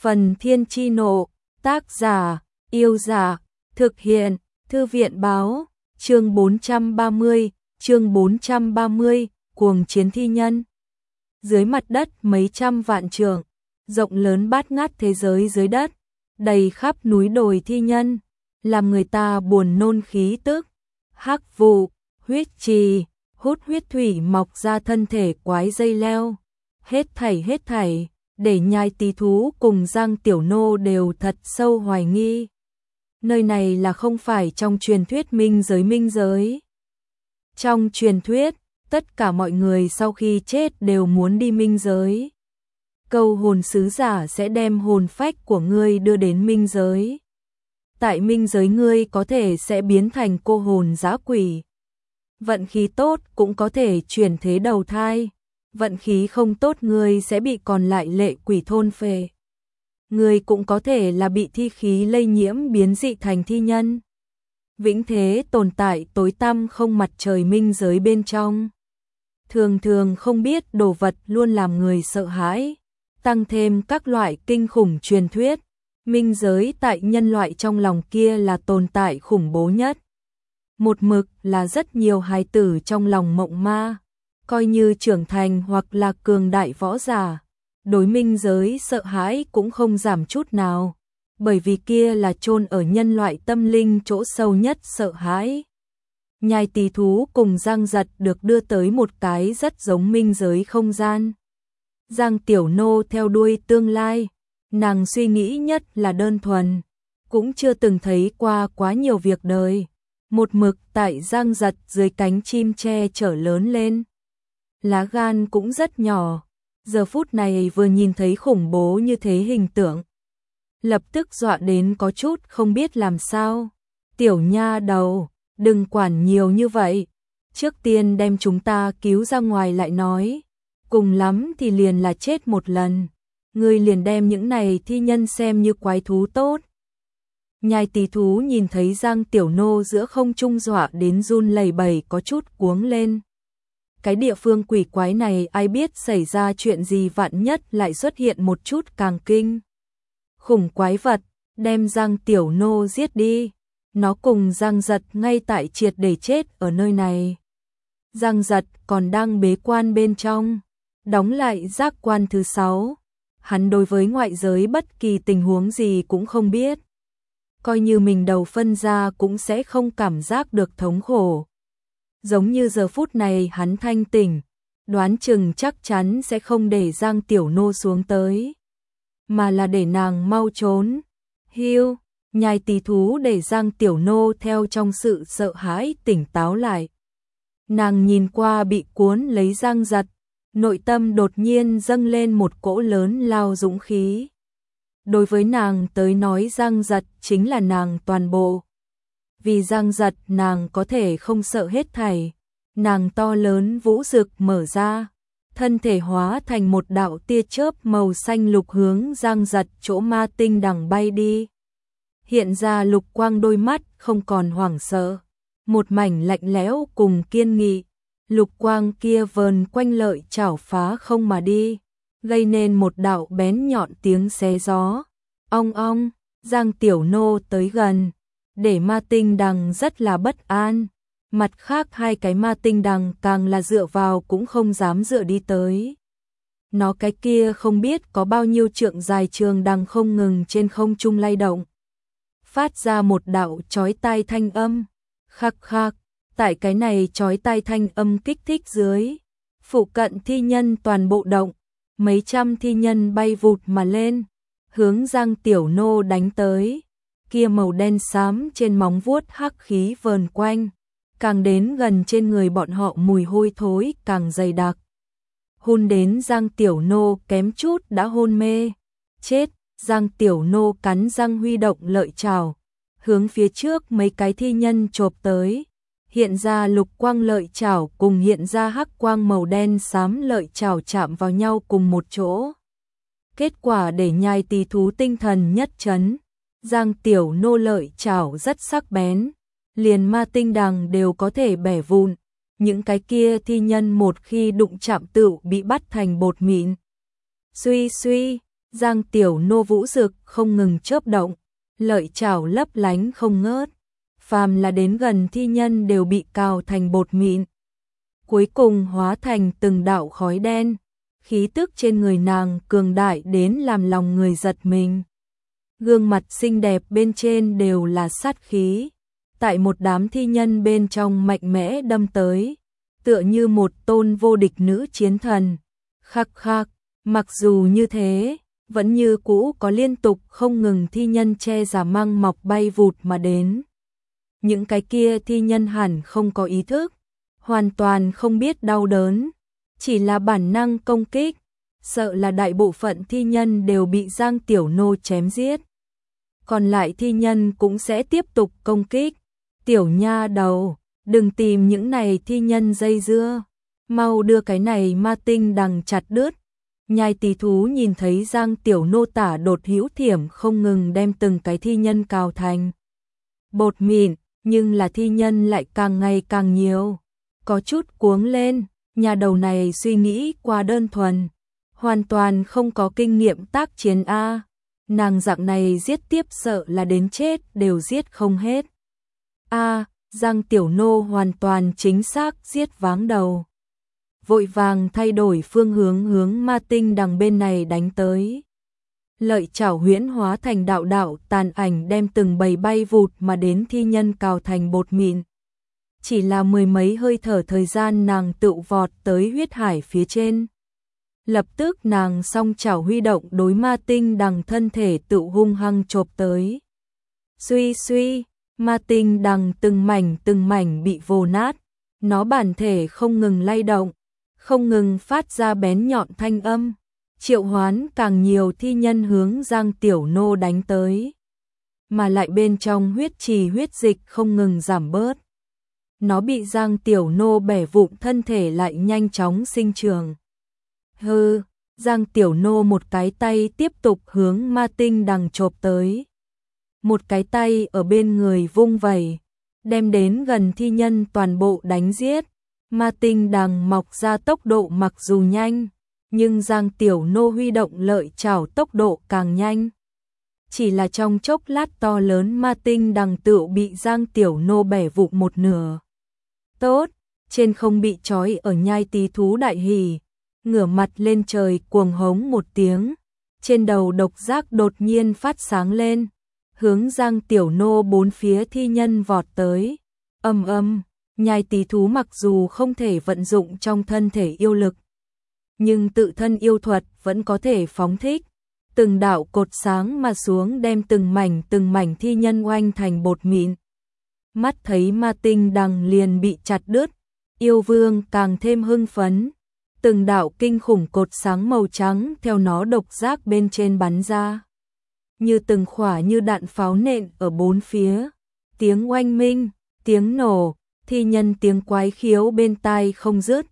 Phần Thiên Chi Nộ, tác giả, Yêu Giả, thực hiện, Thư viện Báo, chương 430, cuồng chiến thi nhân. Dưới mặt đất mấy trăm vạn trượng, rộng lớn bát ngát thế giới dưới đất, đầy khắp núi đồi thi nhân, làm người ta buồn nôn khí tức. Hắc vụ, huyết trì, hút huyết thủy mọc ra thân thể quái dây leo. Hết thảy, để Nhai Tí Thú cùng Giang Tiểu Nô đều thật sâu hoài nghi. Nơi này là không phải trong truyền thuyết minh giới. Trong truyền thuyết, tất cả mọi người sau khi chết đều muốn đi minh giới. Câu hồn sứ giả sẽ đem hồn phách của ngươi đưa đến minh giới. Tại minh giới ngươi có thể sẽ biến thành cô hồn dã quỷ. Vận khí tốt cũng có thể chuyển thế đầu thai. Vận khí không tốt ngươi sẽ bị còn lại lệ quỷ thôn phệ. Ngươi cũng có thể là bị thi khí lây nhiễm biến dị thành thi nhân. Vĩnh thế tồn tại tối tăm không mặt trời minh giới bên trong. Thường không biết đồ vật luôn làm người sợ hãi. Tăng thêm các loại kinh khủng truyền thuyết. Minh giới tại nhân loại trong lòng kia là tồn tại khủng bố nhất. Một mực là rất nhiều hài tử trong lòng mộng ma. Coi như trưởng thành hoặc là cường đại võ giả, đối minh giới sợ hãi cũng không giảm chút nào, bởi vì kia là chôn ở nhân loại tâm linh chỗ sâu nhất sợ hãi. Nhai Tí Thú cùng Giang Giật được đưa tới một cái rất giống minh giới không gian. Giang Tiểu Nô theo đuôi tương lai, nàng suy nghĩ nhất là đơn thuần, cũng chưa từng thấy qua quá nhiều việc đời, một mực tại Giang Giật dưới cánh chim che chở lớn lên. Lá gan cũng rất nhỏ, giờ phút này vừa nhìn thấy khủng bố như thế hình tượng. Lập tức dọa đến có chút không biết làm sao. Tiểu nha đầu, đừng quản nhiều như vậy. Trước tiên đem chúng ta cứu ra ngoài lại nói. Cùng lắm thì liền là chết một lần. Ngươi liền đem những này thi nhân xem như quái thú tốt. Nhai Tí Thú nhìn thấy Giang Tiểu Nô giữa không trung dọa đến run lẩy bẩy có chút cuống lên. Cái địa phương quỷ quái này ai biết xảy ra chuyện gì vạn nhất lại xuất hiện một chút càng kinh. Khủng quái vật, đem Giang Tiểu Nô giết đi. Nó cùng Giang Giật ngay tại triệt để chết ở nơi này. Giang Giật còn đang bế quan bên trong, đóng lại giác quan thứ 6. Hắn đối với ngoại giới bất kỳ tình huống gì cũng không biết. Coi như mình đầu phân ra cũng sẽ không cảm giác được thống khổ. Giống như giờ phút này hắn thanh tỉnh, đoán chừng chắc chắn sẽ không để Giang Tiểu Nô xuống tới, mà là để nàng mau trốn. Hiu, Nhai Tí Thú để Giang Tiểu Nô theo trong sự sợ hãi tỉnh táo lại. Nàng nhìn qua bị cuốn lấy Giang Giật, nội tâm đột nhiên dâng lên một cỗ lớn lao dũng khí. Đối với nàng tới nói Giang Giật chính là nàng toàn bộ. Vì Giang Giật nàng có thể không sợ hết thảy. Nàng to lớn vũ rực mở ra, thân thể hóa thành một đạo tia chớp màu xanh lục hướng Giang Giật chỗ ma tinh đằng bay đi. Hiện ra lục quang đôi mắt không còn hoảng sợ, một mảnh lạnh lẽo cùng kiên nghị. Lục quang kia vờn quanh lợi chảo phá không mà đi, gây nên một đạo bén nhọn tiếng xé gió. Ong ong, Giang Tiểu Nô tới gần, để ma tinh đằng rất là bất an. Mặt khác hai cái ma tinh đằng càng là dựa vào cũng không dám dựa đi tới. Nó cái kia không biết có bao nhiêu trượng dài trường đằng không ngừng trên không trung lay động. Phát ra một đạo chói tai thanh âm. Khắc khắc, tại cái này chói tai thanh âm kích thích dưới. Phụ cận thi nhân toàn bộ động, mấy trăm thi nhân bay vụt mà lên, hướng Giang Tiểu Nô đánh tới. Kia màu đen xám trên móng vuốt hắc khí vờn quanh, càng đến gần trên người bọn họ mùi hôi thối càng dày đặc. Hôn đến Giang Tiểu Nô kém chút đã hôn mê. Chết, Giang Tiểu Nô cắn răng huy động lợi chảo, hướng phía trước mấy cái thi nhân chộp tới. Hiện ra lục quang lợi chảo cùng hiện ra hắc quang màu đen xám lợi chảo chạm vào nhau cùng một chỗ. Kết quả để Nhai Tí Thú tinh thần nhất chấn. Giang Tiểu Nô lợi chảo rất sắc bén, liền ma tinh đằng đều có thể bẻ vụn. Những cái kia thi nhân một khi đụng chạm tựu bị bắt thành bột mịn. Suy suy, Giang Tiểu Nô vũ rực không ngừng chớp động, lợi chảo lấp lánh không ngớt. Phàm là đến gần thi nhân đều bị cào thành bột mịn. Cuối cùng hóa thành từng đạo khói đen, khí tức trên người nàng cường đại đến làm lòng người giật mình. Gương mặt xinh đẹp bên trên đều là sát khí, tại một đám thi nhân bên trong mạnh mẽ đâm tới, tựa như một tôn vô địch nữ chiến thần. Khắc khắc, mặc dù như thế, vẫn như cũ có liên tục không ngừng thi nhân che giả măng mọc bay vụt mà đến. Những cái kia thi nhân hẳn không có ý thức, hoàn toàn không biết đau đớn, chỉ là bản năng công kích, sợ là đại bộ phận thi nhân đều bị Giang Tiểu Nô chém giết. Còn lại thi nhân cũng sẽ tiếp tục công kích. Tiểu nha đầu, đừng tìm những này thi nhân dây dưa, mau đưa cái này ma tinh đằng chặt đứt. Nhai Tỳ thú nhìn thấy Giang Tiểu Nô tả đột hữu thiểm không ngừng đem từng cái thi nhân cào thành bột mịn, nhưng là thi nhân lại càng ngày càng nhiều. Có chút cuống lên, nhà đầu này suy nghĩ quá đơn thuần, hoàn toàn không có kinh nghiệm tác chiến a. Nàng dạng này giết tiếp sợ là đến chết đều giết không hết. A, Giang Tiểu Nô hoàn toàn chính xác giết váng đầu. Vội vàng thay đổi phương hướng ma tinh đằng bên này đánh tới. Lợi chảo huyễn hóa thành đạo đạo tàn ảnh đem từng bầy bay vụt mà đến thi nhân cào thành bột mịn. Chỉ là mười mấy hơi thở thời gian nàng tự vọt tới huyết hải phía trên. Lập tức nàng song chảo huy động đối ma tinh đằng thân thể tự hung hăng chộp tới. Suy suy, ma tinh đằng từng mảnh bị vồ nát, nó bản thể không ngừng lay động, không ngừng phát ra bén nhọn thanh âm, triệu hoán càng nhiều thi nhân hướng Giang Tiểu Nô đánh tới. Mà lại bên trong huyết trì huyết dịch không ngừng giảm bớt. Nó bị Giang Tiểu Nô bẻ vụn thân thể lại nhanh chóng sinh trưởng. Hừ, Giang Tiểu Nô một cái tay tiếp tục hướng ma tinh đằng chộp tới. Một cái tay ở bên người vung vẩy, đem đến gần thi nhân toàn bộ đánh giết. Ma tinh đằng mọc ra tốc độ mặc dù nhanh, nhưng Giang Tiểu Nô huy động lợi chảo tốc độ càng nhanh. Chỉ là trong chốc lát to lớn ma tinh đằng tựu bị Giang Tiểu Nô bẻ vụn một nửa. Tốt, trên không bị trói ở Nhai Tỳ thú đại hỉ, ngửa mặt lên trời cuồng hống một tiếng, trên đầu độc giác đột nhiên phát sáng lên, hướng Giang Tiểu Nô bốn phía thi nhân vọt tới. Ầm ầm, Nhai Tỳ thú mặc dù không thể vận dụng trong thân thể yêu lực, nhưng tự thân yêu thuật vẫn có thể phóng thích. Từng đạo cột sáng mà xuống đem từng mảnh thi nhân oanh thành bột mịn. Mắt thấy ma tinh đằng liền bị chặt đứt, yêu vương càng thêm hưng phấn. Từng đạo kinh khủng cột sáng màu trắng theo nó độc giác bên trên bắn ra. Như từng khỏa như đạn pháo nện ở bốn phía. Tiếng oanh minh, tiếng nổ, thi nhân tiếng quái khiếu bên tai không dứt.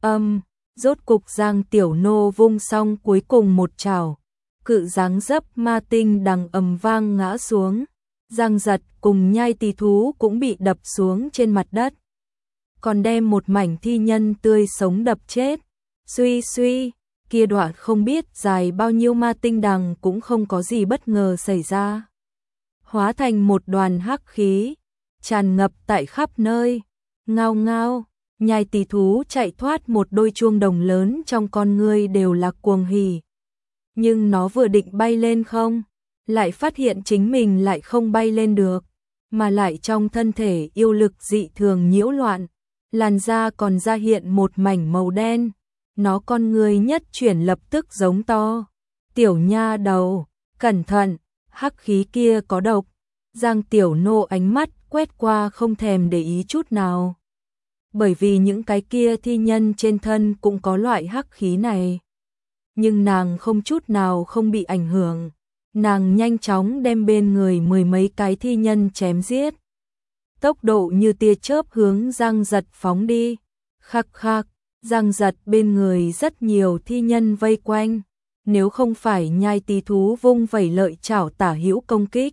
Rốt cục Giang Tiểu Nô vung xong cuối cùng một chảo. Cự dáng dấp ma tinh đằng ầm vang ngã xuống. Giang Giật cùng Nhai Tỳ thú cũng bị đập xuống trên mặt đất. Còn đem một mảnh thi nhân tươi sống đập chết. Suy suy, kia đoạn không biết dài bao nhiêu ma tinh đằng cũng không có gì bất ngờ xảy ra. Hóa thành một đoàn hắc khí, tràn ngập tại khắp nơi. Ngao ngao, Nhai Tỳ thú chạy thoát, một đôi chuông đồng lớn trong con ngươi đều là cuồng hỉ. Nhưng nó vừa định bay lên không, lại phát hiện chính mình lại không bay lên được, mà lại trong thân thể yêu lực dị thường nhiễu loạn, làn da còn ra hiện một mảnh màu đen. Nó con người nhất chuyển lập tức giống to. Tiểu nha đầu, cẩn thận, hắc khí kia có độc. Giang Tiểu Nô ánh mắt quét qua không thèm để ý chút nào. Bởi vì những cái kia thi nhân trên thân cũng có loại hắc khí này. Nhưng nàng không chút nào không bị ảnh hưởng. Nàng nhanh chóng đem bên người mười mấy cái thi nhân chém giết. Tốc độ như tia chớp hướng Giang Giật phóng đi. Khắc khắc. Giang Giật bên người rất nhiều thi nhân vây quanh, nếu không phải Nhai Tỳ thú vung vẩy lợi chảo tả hữu công kích,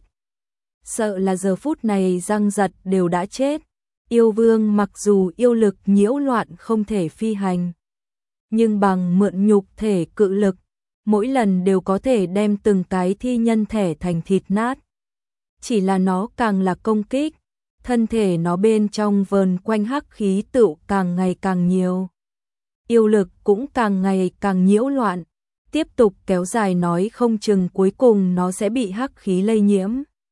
sợ là giờ phút này Giang Giật đều đã chết. Yêu vương mặc dù yêu lực nhiễu loạn không thể phi hành, nhưng bằng mượn nhục thể cự lực, mỗi lần đều có thể đem từng cái thi nhân thẻ thành thịt nát. Chỉ là nó càng là công kích, thân thể nó bên trong vờn quanh hắc khí tựu càng ngày càng nhiều. Yêu lực cũng càng ngày càng nhiễu loạn, tiếp tục kéo dài nói không chừng cuối cùng nó sẽ bị hắc khí lây nhiễm.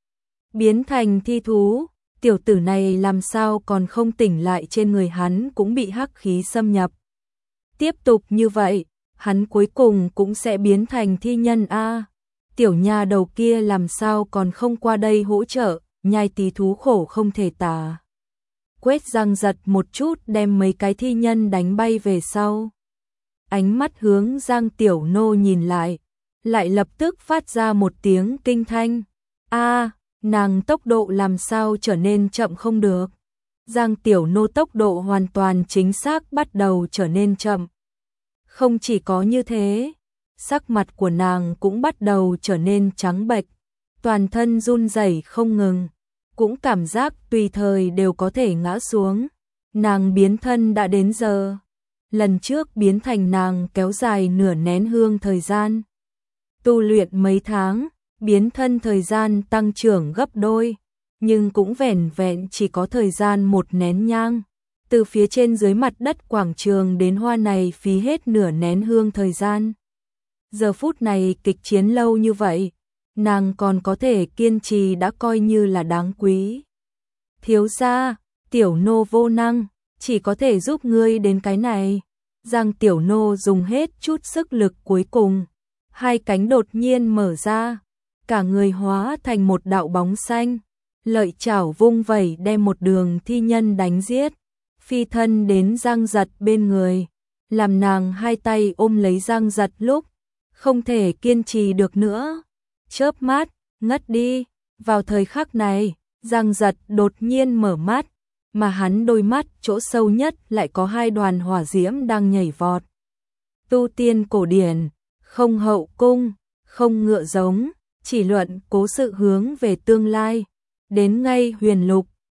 Biến thành thi thú, tiểu tử này làm sao còn không tỉnh lại, trên người hắn cũng bị hắc khí xâm nhập. Tiếp tục như vậy, hắn cuối cùng cũng sẽ biến thành thi nhân a. Tiểu nha đầu kia làm sao còn không qua đây hỗ trợ, nhai tí thú khổ không thể tả. Quét răng giật một chút đem mấy cái thi nhân đánh bay về sau. Ánh mắt hướng Giang Tiểu Nô nhìn lại lập tức phát ra một tiếng kinh thanh. A, nàng tốc độ làm sao trở nên chậm không được. Giang Tiểu Nô tốc độ hoàn toàn chính xác bắt đầu trở nên chậm. Không chỉ có như thế, sắc mặt của nàng cũng bắt đầu trở nên trắng bệch, toàn thân run rẩy không ngừng, cũng cảm giác tùy thời đều có thể ngã xuống. Nàng biến thân đã đến giờ. Lần trước biến thành nàng kéo dài nửa nén hương thời gian. Tu luyện mấy tháng, biến thân thời gian tăng trưởng gấp đôi, nhưng cũng vẻn vẹn chỉ có thời gian một nén nhang. Từ phía trên dưới mặt đất quảng trường đến hoa này phí hết nửa nén hương thời gian. Giờ phút này kịch chiến lâu như vậy, nàng còn có thể kiên trì đã coi như là đáng quý. Thiếu gia, Tiểu Nô vô năng, chỉ có thể giúp ngươi đến cái này. Giang Tiểu Nô dùng hết chút sức lực cuối cùng, hai cánh đột nhiên mở ra, cả người hóa thành một đạo bóng xanh, lợi chảo vung vẩy đem một đường thi nhân đánh giết, phi thân đến Giang Giật bên người, làm nàng hai tay ôm lấy Giang Giật lúc không thể kiên trì được nữa, chớp mắt ngất đi. Vào thời khắc này, Giang Giật đột nhiên mở mắt, mà hắn đôi mắt chỗ sâu nhất lại có hai đoàn hỏa diễm đang nhảy vọt. Tu tiên cổ điển, không hậu cung, không ngựa giống, chỉ luận cố sự hướng về tương lai, đến ngay huyền lục,